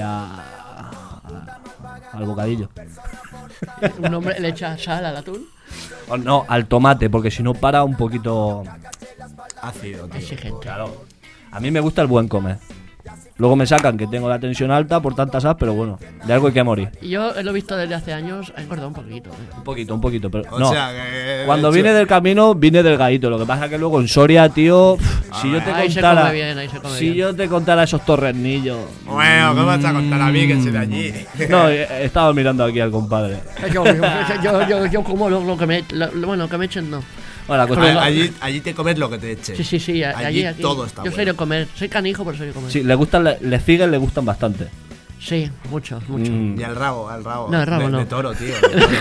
al bocadillo. ¿Un hombre le echa sal al atún? O no, al tomate, porque si no para un poquito... ácido, tío. Exigente. Claro. A mí me gusta el buen comer. Luego me sacan que tengo la tensión alta por tanta sal, pero bueno, de algo hay que morir. Y yo lo he visto desde hace años, ha engordado un poquito. Un poquito, pero O no. sea, que Cuando vine del camino, vine delgadito. Lo que pasa es que luego en Soria, tío, si yo te Ahí se contara... come bien, ahí se come si bien. yo te contara esos torrenillos... Bueno, ¿qué vas a contar a mí que soy de allí? No, he estado mirando aquí al compadre. Yo como lo que me... bueno, que me echen no. Bueno, la cuestión- Allí te comes lo que te echen. Sí, Allí aquí. todo está Yo bueno. soy de comer, soy canijo, pero soy de comer. Sí, le gustan, les figues le gustan bastante. Sí, mucho. Y al rabo. No, el rabo no. De toro, tío.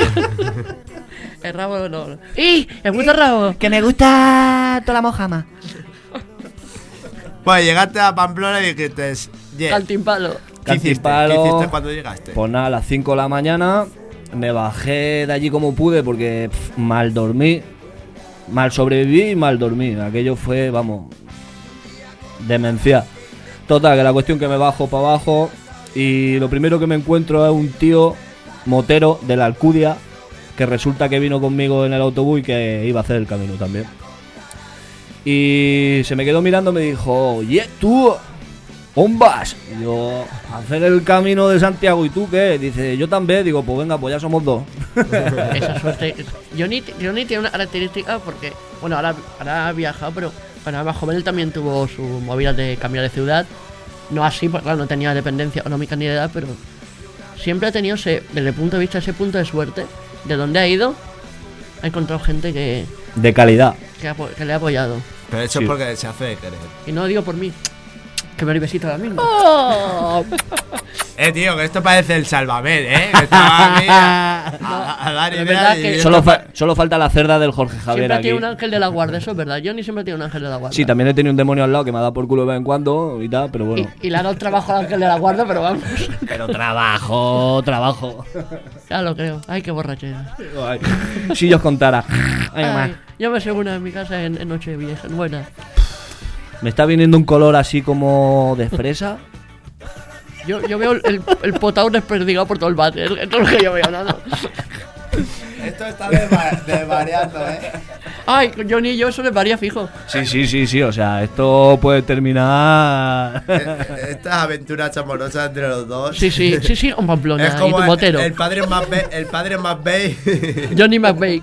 El rabo no. ¡Y! ¡Me gusta el rabo! Que me gusta toda la mojama. Pues llegaste a Pamplona y dijiste... yeah. Cantimpalo. ¿Qué hiciste? Cantimpalo. ¿Qué hiciste cuando llegaste? Pues nada, a las 5 de la mañana me bajé de allí como pude porque mal dormí. Mal sobreviví y mal dormí. Aquello fue, vamos, demencia. Total, que la cuestión que me bajo para abajo y lo primero que me encuentro es un tío motero de la Alcudia que resulta que vino conmigo en el autobús y que iba a hacer el camino también. Y se me quedó mirando y me dijo, oye, tú, ¿dónde vas? Y yo, a hacer el camino de Santiago. ¿Y tú qué? Dice, yo también. Digo, pues venga, pues ya somos dos. Esa suerte. Johnny tiene una característica porque, bueno, ahora ha viajado, pero cuando era más joven él también tuvo su movida de cambiar de ciudad. No así, porque claro, no tenía dependencia económica ni de edad, pero siempre ha tenido, desde el punto de vista, ese punto de suerte. De donde ha ido, ha encontrado gente que De calidad. le ha apoyado. Pero eso Sí. es porque se hace de querer. Y no digo por mí, que me doy besito ahora mismo. Tío, que esto parece el Salvamed, Que estaba aquí a dar pero es ideas verdad y que- esto Solo falta la cerda del Jorge Javier Siempre aquí. tiene un ángel de la guarda, eso es verdad. Johnny siempre tiene un ángel de la guarda. Sí, también he tenido un demonio al lado que me ha dado por culo de vez en cuando y tal, pero bueno. Y le ha dado trabajo al ángel de la guarda, pero vamos. Pero trabajo. Ya lo creo. Ay, qué borrachera. Ay, si yo os contara. Ay, mamá. Ay, yo me sé una en mi casa en Nochevieja, en buena. Me está viniendo un color así como de fresa. Yo veo el potado desperdigado por todo el váter. Esto es lo que yo veo, nada. Esto está desvariando, Ay, Johnny y yo eso les varía fijo. Sí, o sea, esto puede terminar. Estas aventuras amorosas entre los dos. Sí, con Pamplona Es y como tu motero. el padre McVeigh. Johnny McVeigh.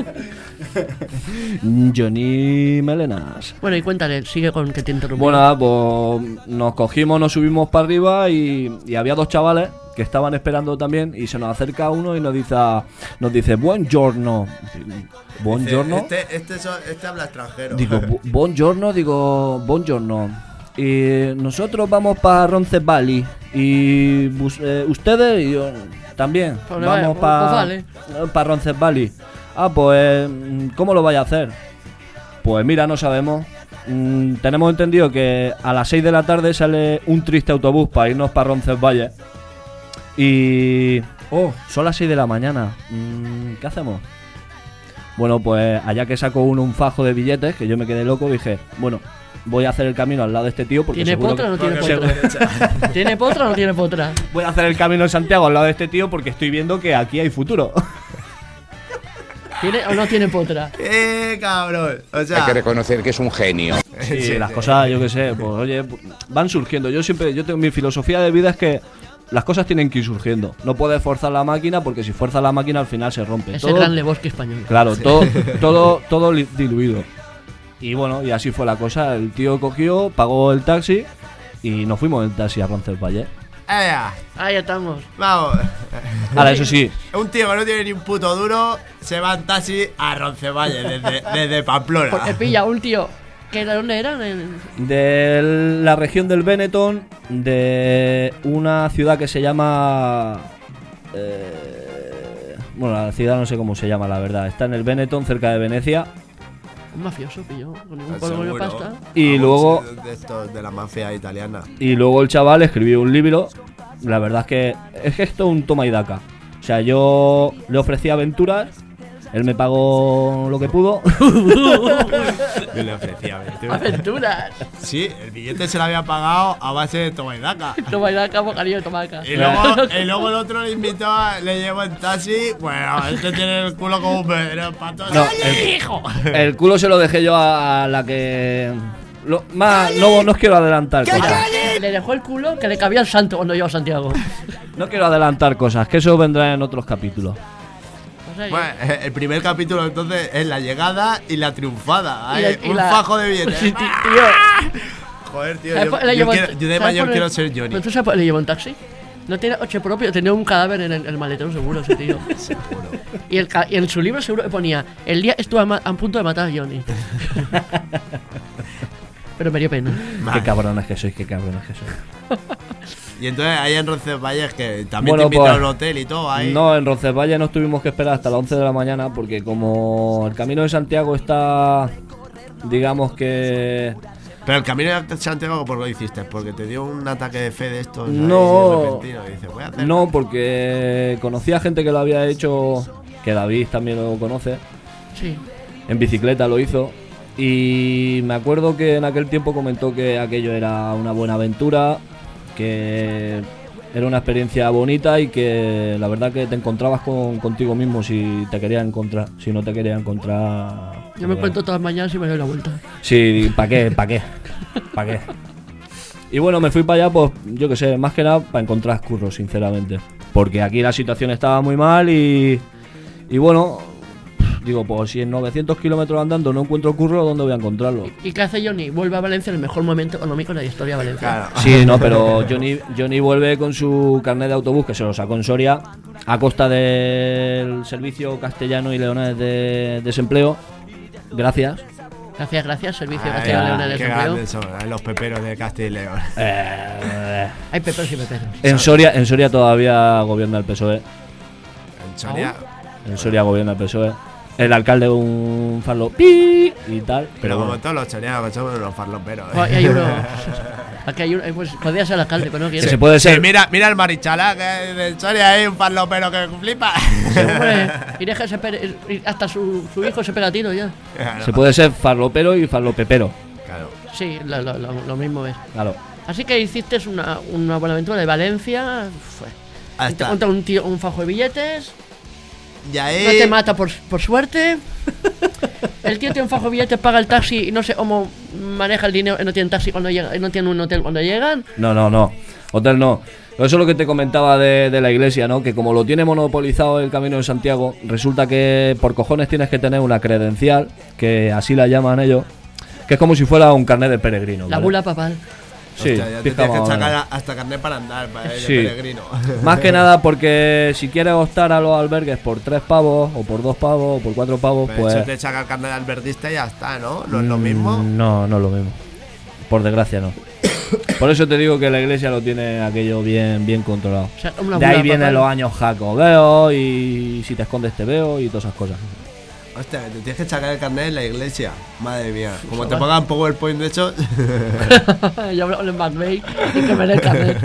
Johnny Melenas. Bueno, y cuéntale, sigue con que te interrumpí. Bueno, nada, pues nos cogimos, nos subimos para arriba y había dos chavales que estaban esperando también y se nos acerca uno y nos dice buongiorno. ¿Buongiorno? Este habla extranjero. Digo, buongiorno, y nosotros vamos para Roncesvalles y ustedes y yo también Pues vamos vale. para Roncesvalles. Ah, pues ¿cómo lo vaya a hacer? Pues mira, no sabemos. Tenemos entendido que a las 6 de la tarde sale un triste autobús para irnos para Roncesvalles. Y... son las 6 de la mañana. ¿Qué hacemos? Bueno, pues allá que sacó uno un fajo de billetes, que yo me quedé loco, dije, bueno, voy a hacer el camino al lado de este tío porque ¿Tiene seguro potra o no que- tiene potra? ¿Tiene potra o no tiene potra? Voy a hacer el camino en Santiago al lado de este tío porque estoy viendo que aquí hay futuro. ¿Tiene o no tiene potra? Cabrón. O sea, Hay que reconocer que es un genio. Sí, las cosas, yo qué sé, pues oye, van surgiendo. Yo tengo mi filosofía de vida es que las cosas tienen que ir surgiendo. No puedes forzar la máquina porque si fuerzas la máquina al final se rompe. Es el gran Lebowski español. Claro, todo diluido. Y bueno, y así fue la cosa. El tío cogió, pagó el taxi y nos fuimos en taxi a Roncesvalles. Ahí estamos. Vamos. Ahora, eso sí. Un tío que no tiene ni un puto duro se va en taxi a Roncesvalles desde Pamplona. Porque pilla un tío que de dónde eran. De la región del Benetton, de una ciudad que se llama... bueno, la ciudad no sé cómo se llama, la verdad. Está en el Benetton, cerca de Venecia. Un mafioso pilló con un polvo de pasta. Y luego... De la mafia italiana. Y luego el chaval escribió un libro la verdad es que esto es un toma y daca. O sea, yo le ofrecí aventuras, él me pagó lo que pudo. Yo le ofrecí aventuras. Sí, el billete se lo había pagado a base de toma y daca. Toma y daca, bocadillo de tomaca. Y luego el otro le invitó, le llevó en taxi. Bueno, este tiene el culo como un bebé, pato. No, el culo se lo dejé yo a la que... no os quiero adelantar cosas. Le dejó el culo que le cabía al santo cuando llegó a Santiago. No quiero adelantar cosas, que eso vendrá en otros capítulos. Bueno, el primer capítulo entonces es la llegada y la triunfada. Un fajo de billetes. Sí, tío. Joder, tío, yo de mayor quiero ser Johnny. ¿Pero tú sabes por qué le llevó un taxi? No tiene coche propio, tenía un cadáver en el maletero seguro ese tío. Seguro. Y en su libro seguro ponía: el día estuve a punto de matar a Johnny. Pero me dio pena. Qué cabrones que sois, Y entonces ahí en Roncesvalles, que también te invitaron a un hotel y todo ahí. No, en Roncesvalles nos tuvimos que esperar hasta las 11 de la mañana porque como el Camino de Santiago está, digamos que... Pero el Camino de Santiago, ¿por qué lo hiciste? ¿Porque te dio un ataque de fe de estos? No, repentino, y dices, voy a hacer... No, porque conocía gente que lo había hecho, que David también lo conoce. Sí. En bicicleta lo hizo. Y me acuerdo que en aquel tiempo comentó que aquello era una buena aventura, que era una experiencia bonita y que la verdad que te encontrabas contigo mismo si te querías encontrar, si no te querías encontrar. Yo me encuentro todas las mañanas y me doy la vuelta. Sí, ¿para qué? Y bueno, me fui para allá, pues yo que sé, más que nada para encontrar curros, sinceramente. Porque aquí la situación estaba muy mal y bueno... Digo, pues si en 900 kilómetros andando no encuentro curro, ¿dónde voy a encontrarlo? ¿Y qué hace Johnny? Vuelve a Valencia en el mejor momento económico de la historia de Valencia. Claro. Sí, no, pero Johnny vuelve con su carnet de autobús, que se lo sacó en Soria, a costa del Servicio Castellano y Leones de Desempleo. Gracias. Gracias, Servicio Castellano y Leones de Desempleo. Qué grandes son los peperos de Castilla y León. Hay peperos y peperos. En Soria todavía gobierna el PSOE. ¿En Soria? En Soria gobierna el PSOE. El alcalde un farlo pi y tal. Pero como todos los choreados, somos unos farloperos. Hay uno. Aquí hay uno. Pues podría ser el alcalde, pero no quiere. Se puede ser. Sí, mira el Marichala, que de Soria hay un farlopero que flipa. Sí, hombre, y deja ese hasta su hijo se pega tiro ya. Claro. Se puede ser farlopero y farlopepero. Claro. Sí, lo mismo es. Claro. Así que hiciste una buena aventura de Valencia. Y te conta un fajo de billetes. No te mata por suerte. El tío tiene un fajo de billetes, paga el taxi y no sé cómo maneja el dinero. No tiene taxi cuando llega, no tiene un hotel cuando llegan. No. Hotel no. Eso es lo que te comentaba de la iglesia, ¿no? Que como lo tiene monopolizado el Camino de Santiago, resulta que por cojones tienes que tener una credencial, que así la llaman ellos, que es como si fuera un carnet de peregrino. La ¿vale? bula papal. Sí, hostia, ya te tienes que sacar hasta carnet para andar, para el peregrino. Más que nada porque si quieres optar a los albergues por 3 pavos, o por 2 pavos, o por 4 pavos, pero pues... eso te saca el carnet de alberguista y ya está, ¿no? ¿No es lo mismo? No es lo mismo. Por desgracia no. Por eso te digo que la iglesia lo tiene aquello bien controlado. O sea, de ahí vienen los años jacobeo y si te escondes te veo y todas esas cosas. Hostia, te tienes que sacar el carnet en la iglesia. Madre mía. Como te pongan PowerPoint, de hecho. Yo hablo en McVeigh y que me dé el carnet.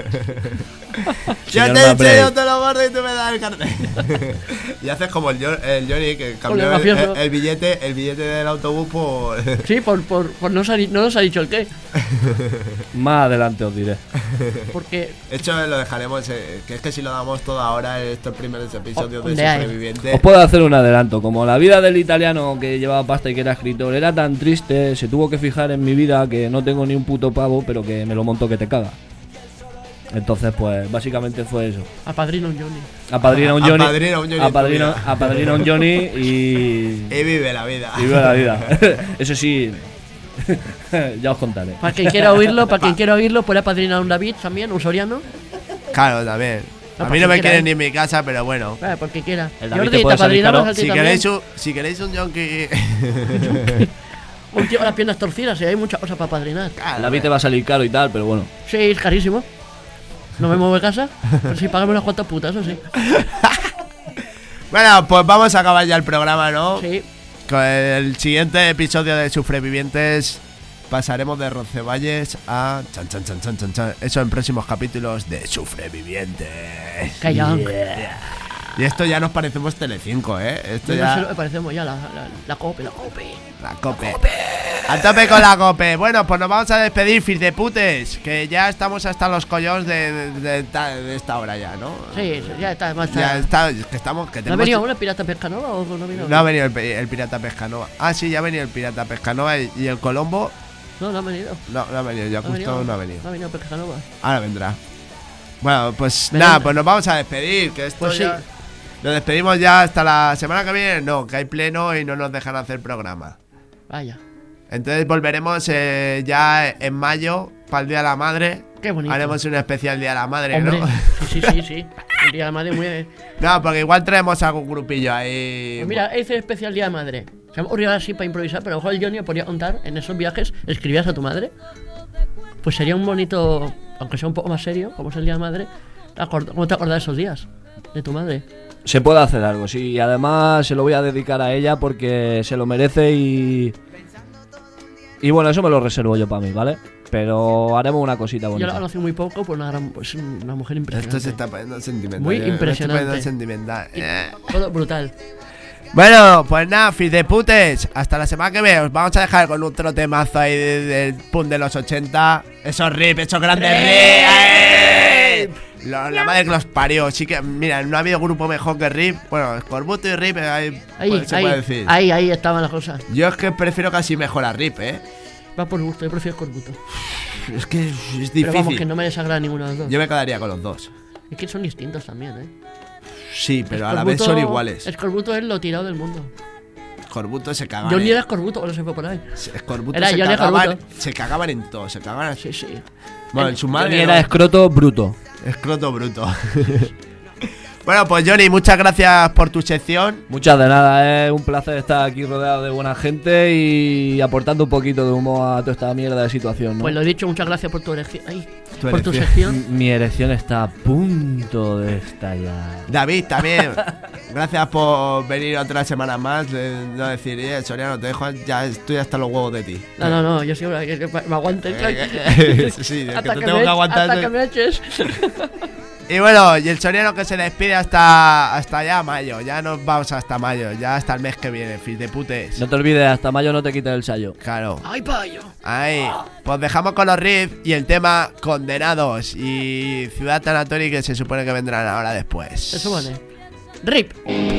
Yo te enseño todo lo gordo y tú me das el carnet. Y haces como el Johnny, que cambió el billete del autobús por... Sí, por no nos ha dicho el qué. Más adelante os diré. Porque... Esto lo dejaremos, que es que si lo damos todo ahora, estos primeros episodios de Superviviente... Os puedo hacer un adelanto. Como la vida del italiano que llevaba pasta y que era escritor era tan triste, se tuvo que fijar en mi vida, que no tengo ni un puto pavo, pero que me lo monto que te caga. Entonces, pues, básicamente fue eso. Apadrina un Johnny. Apadrina un Johnny y vive la vida. Y vive la vida. Eso sí, ya os contaré. Para quien quiera oírlo, puede apadrinar un David también, un soriano. Claro, también. A mí no me quieren ni en mi casa, pero bueno. Porque quiera. Jordi, te apadrinamos a ti si queréis un yonki. Un tío con las piernas torcidas, y hay muchas cosas para apadrinar. Claro, David te va a salir caro y tal, pero bueno. Sí, es carísimo. No me muevo de casa, pero sí, págame unas cuantas putas, eso sí. Bueno, pues vamos a acabar ya el programa, ¿no? Sí. Con el siguiente episodio de Supervivientes pasaremos de Roncesvalles a chan, chan, chan, chan, chan, chan. Eso en próximos capítulos de Sufrevivientes. Yeah. Y esto ya nos parecemos Telecinco, Esto No ya... sé lo que parecemos ya la COPE. La COPE. A tope con la COPE. Bueno, pues nos vamos a despedir, fils de putes. Que ya estamos hasta los collones de esta hora ya, ¿no? Sí, ya está. Ya está, que estamos... Que ¿No ha venido el Pirata Pescanova o no ha venido? No ha venido el Pirata Pescanova. Ah, sí, ya ha venido el Pirata Pescanova y el Colombo. No ha venido. No ha venido, ya justo no ha venido. No ha venido Pescanova. Ahora vendrá. Bueno, pues nada, pues nos vamos a despedir. Que esto Pues ya... sí. Nos despedimos ya hasta la semana que viene. No, que hay pleno y no nos dejan hacer programa. Vaya. Entonces volveremos ya en mayo para el Día de la Madre. Qué bonito. Haremos un especial Día de la Madre, Hombre, ¿no? Sí. El Día de la Madre muy... No, porque igual traemos algún grupillo ahí. Pues mira, ese especial Día de Madre. Se me ocurrió así para improvisar, pero a lo mejor el Johnny podría contar en esos viajes, escribías a tu madre. Pues sería un bonito, aunque sea un poco más serio, como es el Día de la Madre. ¿Cómo te acordás de esos días? De tu madre. Se puede hacer algo, sí. Y además se lo voy a dedicar a ella porque se lo merece y bueno, eso me lo reservo yo para mí, ¿vale? Pero haremos una cosita bonita. Yo la conocí muy poco, pues una mujer impresionante. Esto se está poniendo sentimental. Muy impresionante. Me estoy poniendo sentimental. Todo brutal. Bueno, pues nada, fils de putes. Hasta la semana que viene. Os vamos a dejar con otro temazo ahí del punk de los 80. Esos rips, esos grandes rips. La madre que los parió. Sí que, mira, no ha habido grupo mejor que Rip. Bueno, Escorbuto y Rip, se puede decir. Ahí estaban las cosas. Yo es que prefiero casi mejor a Rip, Va por gusto, yo prefiero Escorbuto. Es que es difícil. Pero vamos, que no me desagrada ninguno de los dos. Yo me quedaría con los dos. Es que son distintos también, Sí, pero a la vez son iguales. Escorbuto es lo tirado del mundo. Escorbuto se cagaban. Johnny era Escorbuto, ahora se fue por ahí. Escorbuto era Johnny Escorbuto. Se cagaban en todo, se cagaban. Sí. Bueno, en su madre. Johnny era escroto bruto. Escroto bruto. Bueno, pues Johnny, muchas gracias por tu sección. Muchas de nada, es un placer estar aquí rodeado de buena gente y aportando un poquito de humo a toda esta mierda de situación, ¿no? Pues lo he dicho, muchas gracias por tu erección. Por tu sección. Mi erección está a punto de estallar. David, también. Gracias por venir otra semana más. No decir, Soriano, te dejo, ya estoy hasta los huevos de ti. No, yo sigo que me aguantes. Sí, es hasta que te tengo que aguantar. Hasta que me eches. Y bueno, y el Soriano que se despide hasta ya mayo. Ya nos vamos hasta mayo, ya hasta el mes que viene, fils de putes. No te olvides, hasta mayo no te quites el sayo. Claro. ¡Ay, payo! Ahí. Pues dejamos con los riffs y el tema Condenados y Ciudad Tanatori, que se supone que vendrán ahora después. Se supone. RIP.